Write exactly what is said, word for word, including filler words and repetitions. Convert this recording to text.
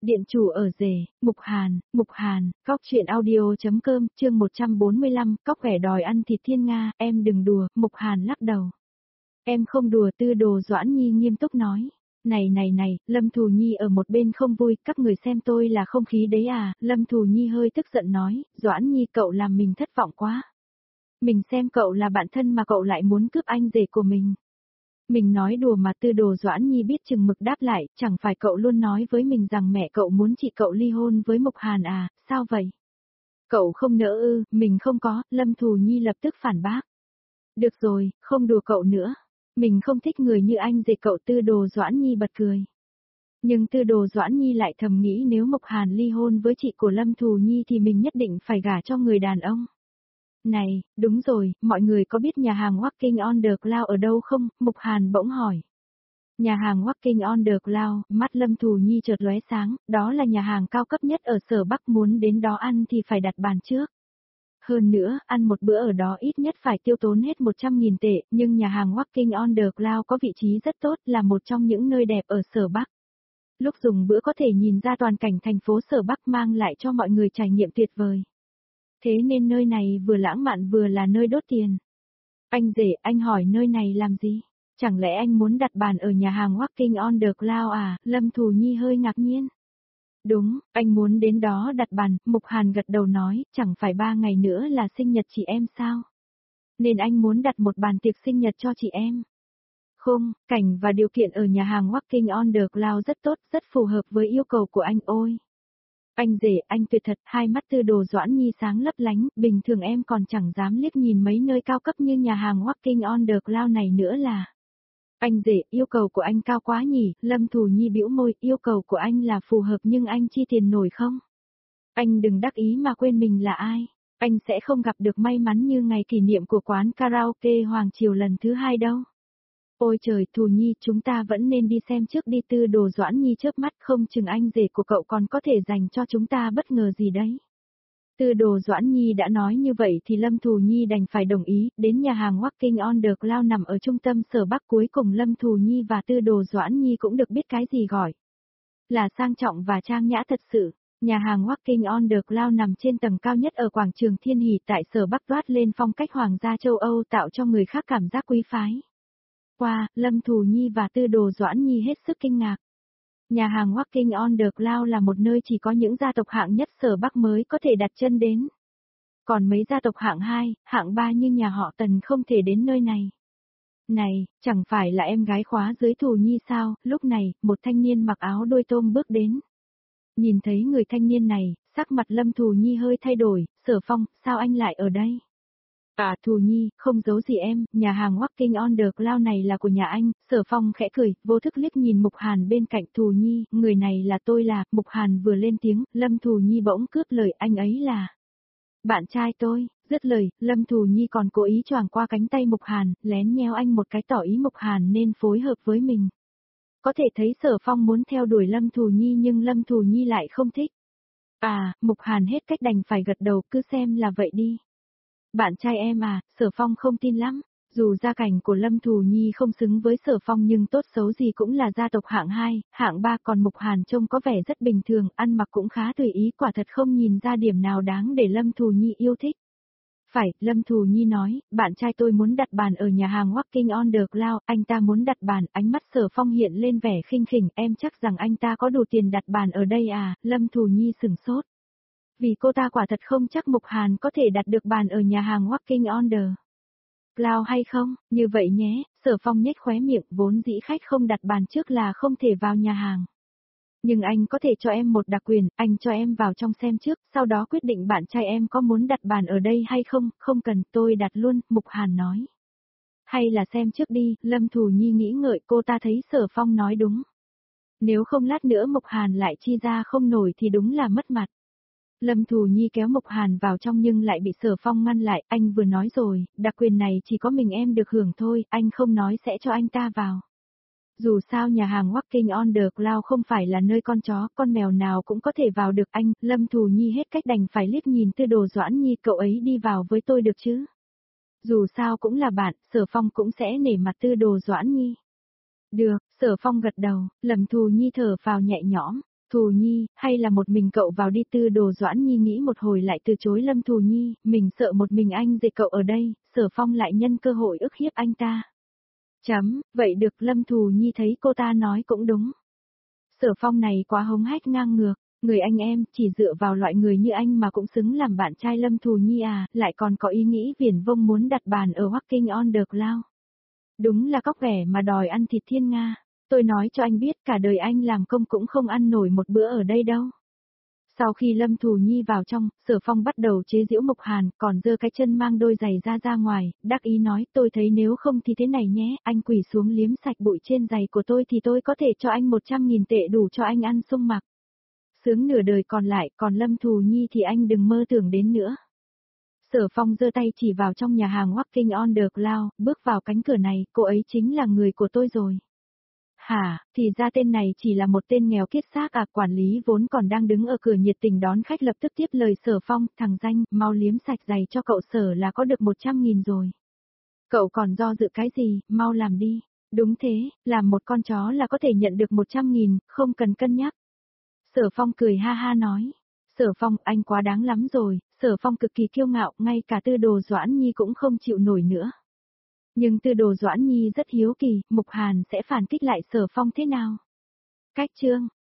Điện chủ ở rể, Mục Hàn, Mục Hàn, Cóc truyện audio.com, chương một trăm bốn mươi lăm, Cóc vẻ đòi ăn thịt thiên nga, em đừng đùa, Mục Hàn lắc đầu. Em không đùa, Tư Đồ Doãn Nhi nghiêm túc nói. Này này này, Lâm Thù Nhi ở một bên không vui, các người xem tôi là không khí đấy à, Lâm Thù Nhi hơi tức giận nói, Doãn Nhi cậu làm mình thất vọng quá. Mình xem cậu là bạn thân mà cậu lại muốn cướp anh rể của mình. Mình nói đùa mà. Tư Đồ Doãn Nhi biết chừng mực đáp lại, chẳng phải cậu luôn nói với mình rằng mẹ cậu muốn chị cậu ly hôn với Mục Hàn à, sao vậy? Cậu không nỡ ư? Mình không có, Lâm Thù Nhi lập tức phản bác. Được rồi, không đùa cậu nữa. Mình không thích người như anh rể cậu. Tư Đồ Doãn Nhi bật cười. Nhưng Tư Đồ Doãn Nhi lại thầm nghĩ nếu Mục Hàn ly hôn với chị của Lâm Thù Nhi thì mình nhất định phải gả cho người đàn ông. Này, đúng rồi, mọi người có biết nhà hàng Walking on the Cloud ở đâu không? Mục Hàn bỗng hỏi. Nhà hàng Walking on the Cloud, mắt Lâm Thù Nhi chợt lóe sáng, đó là nhà hàng cao cấp nhất ở Sở Bắc, muốn đến đó ăn thì phải đặt bàn trước. Hơn nữa, ăn một bữa ở đó ít nhất phải tiêu tốn hết một trăm nghìn tệ, nhưng nhà hàng Walking on the Cloud có vị trí rất tốt, là một trong những nơi đẹp ở Sở Bắc. Lúc dùng bữa có thể nhìn ra toàn cảnh thành phố Sở Bắc, mang lại cho mọi người trải nghiệm tuyệt vời. Thế nên nơi này vừa lãng mạn vừa là nơi đốt tiền. Anh rể, anh hỏi nơi này làm gì? Chẳng lẽ anh muốn đặt bàn ở nhà hàng Walking on the Cloud à? Lâm Thù Nhi hơi ngạc nhiên. Đúng, anh muốn đến đó đặt bàn. Mục Hàn gật đầu nói, chẳng phải ba ngày nữa là sinh nhật chị em sao? Nên anh muốn đặt một bàn tiệc sinh nhật cho chị em. Không, cảnh và điều kiện ở nhà hàng Walking on the Cloud rất tốt, rất phù hợp với yêu cầu của anh ôi. Anh rể, anh tuyệt thật. Hai mắt Tư Đồ Doãn Nhi sáng lấp lánh, bình thường em còn chẳng dám liếc nhìn mấy nơi cao cấp như nhà hàng Walking on the Cloud này nữa là. Anh rể, yêu cầu của anh cao quá nhỉ? Lâm Thù Nhi bĩu môi, yêu cầu của anh là phù hợp nhưng anh chi tiền nổi không? Anh đừng đắc ý mà quên mình là ai. Anh sẽ không gặp được may mắn như ngày kỷ niệm của quán karaoke Hoàng Triều lần thứ hai đâu. Ôi trời, Thù Nhi, chúng ta vẫn nên đi xem trước đi. Tư Đồ Doãn Nhi chớp mắt, không chừng anh rể của cậu còn có thể dành cho chúng ta bất ngờ gì đấy. Tư Đồ Doãn Nhi đã nói như vậy thì Lâm Thù Nhi đành phải đồng ý. Đến nhà hàng Walking on the Cloud nằm ở trung tâm Sở Bắc, cuối cùng Lâm Thù Nhi và Tư Đồ Doãn Nhi cũng được biết cái gì gọi là sang trọng và trang nhã thật sự. Nhà hàng Walking on the Cloud nằm trên tầng cao nhất ở quảng trường Thiên Hỷ tại Sở Bắc, toát lên phong cách hoàng gia châu Âu, tạo cho người khác cảm giác quý phái. Qua, Lâm Thù Nhi và Tư Đồ Doãn Nhi hết sức kinh ngạc. Nhà hàng Walking on the Cloud là một nơi chỉ có những gia tộc hạng nhất Sở Bắc mới có thể đặt chân đến. Còn mấy gia tộc hạng hai, hạng ba như nhà họ Tần không thể đến nơi này. Này, chẳng phải là em gái khóa dưới Thù Nhi sao? Lúc này, một thanh niên mặc áo đôi tôm bước đến. Nhìn thấy người thanh niên này, sắc mặt Lâm Thù Nhi hơi thay đổi. Sở Phong, sao anh lại ở đây? À, Thù Nhi, không giấu gì em, nhà hàng Walking on the Cloud này là của nhà anh. Sở Phong khẽ cười, vô thức liếc nhìn Mục Hàn bên cạnh. Thù Nhi, người này là tôi là. Mục Hàn vừa lên tiếng, Lâm Thù Nhi bỗng cướp lời, anh ấy là bạn trai tôi. Dứt lời, Lâm Thù Nhi còn cố ý choàng qua cánh tay Mục Hàn, lén nheo anh một cái tỏ ý Mục Hàn nên phối hợp với mình. Có thể thấy Sở Phong muốn theo đuổi Lâm Thù Nhi nhưng Lâm Thù Nhi lại không thích. À, Mục Hàn hết cách đành phải gật đầu, cứ xem là vậy đi. Bạn trai em à? Sở Phong không tin lắm. Dù gia cảnh của Lâm Thù Nhi không xứng với Sở Phong nhưng tốt xấu gì cũng là gia tộc hạng hai, hạng ba, còn Mục Hàn trông có vẻ rất bình thường, ăn mặc cũng khá tùy ý, quả thật không nhìn ra điểm nào đáng để Lâm Thù Nhi yêu thích. Phải, Lâm Thù Nhi nói, bạn trai tôi muốn đặt bàn ở nhà hàng Walking on the Cloud, anh ta muốn đặt bàn. Ánh mắt Sở Phong hiện lên vẻ khinh khỉnh, em chắc rằng anh ta có đủ tiền đặt bàn ở đây à? Lâm Thù Nhi sửng sốt. Vì cô ta quả thật không chắc Mục Hàn có thể đặt được bàn ở nhà hàng Walking on the Cloud hay không. Như vậy nhé, Sở Phong nhếch khóe miệng, vốn dĩ khách không đặt bàn trước là không thể vào nhà hàng. Nhưng anh có thể cho em một đặc quyền, anh cho em vào trong xem trước, sau đó quyết định bạn trai em có muốn đặt bàn ở đây hay không. Không cần, tôi đặt luôn, Mục Hàn nói. Hay là xem trước đi. Lâm Thù Nhi nghĩ ngợi, cô ta thấy Sở Phong nói đúng. Nếu không lát nữa Mục Hàn lại chi ra không nổi thì đúng là mất mặt. Lâm Thù Nhi kéo Mục Hàn vào trong nhưng lại bị Sở Phong ngăn lại. Anh vừa nói rồi, đặc quyền này chỉ có mình em được hưởng thôi, anh không nói sẽ cho anh ta vào. Dù sao nhà hàng Walking on the Cloud không phải là nơi con chó, con mèo nào cũng có thể vào được anh. Lâm Thù Nhi hết cách đành phải liếc nhìn Tư Đồ Doãn Nhi, cậu ấy đi vào với tôi được chứ? Dù sao cũng là bạn, Sở Phong cũng sẽ nể mặt Tư Đồ Doãn Nhi. Được, Sở Phong gật đầu, Lâm Thù Nhi thở vào nhẹ nhõm. Thù Nhi, hay là một mình cậu vào đi. Tư Đồ Doãn Nhi nghĩ một hồi lại từ chối Lâm Thù Nhi, mình sợ một mình anh dệt cậu ở đây, Sở Phong lại nhân cơ hội ức hiếp anh ta. Chấm, vậy được. Lâm Thù Nhi thấy cô ta nói cũng đúng. Sở Phong này quá hống hách ngang ngược, người anh em, chỉ dựa vào loại người như anh mà cũng xứng làm bạn trai Lâm Thù Nhi à, lại còn có ý nghĩ viển vông muốn đặt bàn ở Walking on the Cloud. Đúng là cóc ghẻ mà đòi ăn thịt thiên nga. Tôi nói cho anh biết cả đời anh làm công cũng không ăn nổi một bữa ở đây đâu. Sau khi Lâm Thù Nhi vào trong, Sở Phong bắt đầu chế giễu Mục Hàn, còn giơ cái chân mang đôi giày ra ra ngoài, đắc ý nói tôi thấy nếu không thì thế này nhé, anh quỳ xuống liếm sạch bụi trên giày của tôi thì tôi có thể cho anh một trăm nghìn tệ đủ cho anh ăn sung mặc. Sướng nửa đời còn lại, còn Lâm Thù Nhi thì anh đừng mơ tưởng đến nữa. Sở Phong giơ tay chỉ vào trong nhà hàng Walking on the Cloud, bước vào cánh cửa này, cô ấy chính là người của tôi rồi. Hả, thì ra tên này chỉ là một tên nghèo kiết xác à, quản lý vốn còn đang đứng ở cửa nhiệt tình đón khách lập tức tiếp lời Sở Phong, thằng danh, mau liếm sạch giày cho cậu Sở là có được một trăm nghìn rồi. Cậu còn do dự cái gì, mau làm đi. Đúng thế, làm một con chó là có thể nhận được một trăm nghìn, không cần cân nhắc. Sở Phong cười ha ha nói. Sở Phong, anh quá đáng lắm rồi. Sở Phong cực kỳ kiêu ngạo, ngay cả Tư Đồ Doãn Nhi cũng không chịu nổi nữa. Nhưng Tư Đồ Doãn Nhi rất hiếu kỳ, Mục Hàn sẽ phản kích lại Sở Phong thế nào? Cách chương